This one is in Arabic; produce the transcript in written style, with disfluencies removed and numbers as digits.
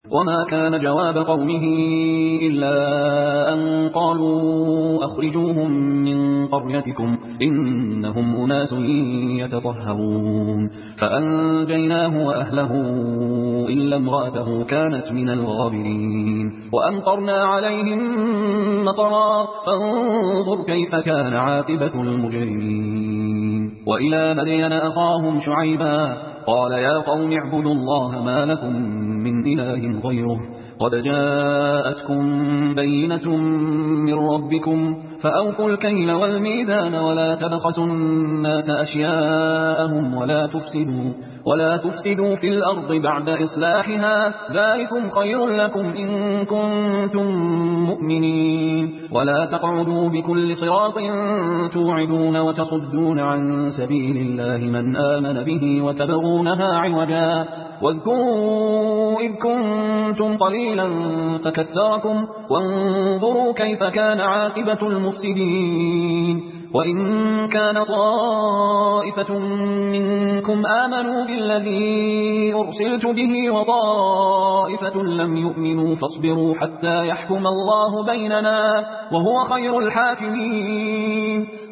وما كان جواب قومه إلا أن قالوا أخرجوهم من قريتكم إنهم أناس يتطهرون فأنجيناه وأهله إلا امرأته كانت من الغابرين وأمطرنا عليهم مطرا فانظر كيف كان عاقبة المجرمين وإلى مدين أخاهم شعيبا قال يا قوم اعبدوا الله ما لكم من إله غيره قد جاءتكم بينة من ربكم فأوفوا الكيل والميزان ولا تبخسوا الناس أشياءهم ولا تفسدوا في الأرض بعد إصلاحها ذلكم خير لكم إن كنتم مؤمنين ولا تقعدوا بكل صراط توعدون وتصدون عن سبيل الله من آمن به وتبغونها عوجا واذكروا إذ كنتم قليلا فكثركم وانظروا كيف كان عاقبة المفسدين وإن كان طائفة منكم آمنوا بالذي أرسلت به وطائفة لم يؤمنوا فاصبروا حتى يحكم الله بيننا وهو خير الحاكمين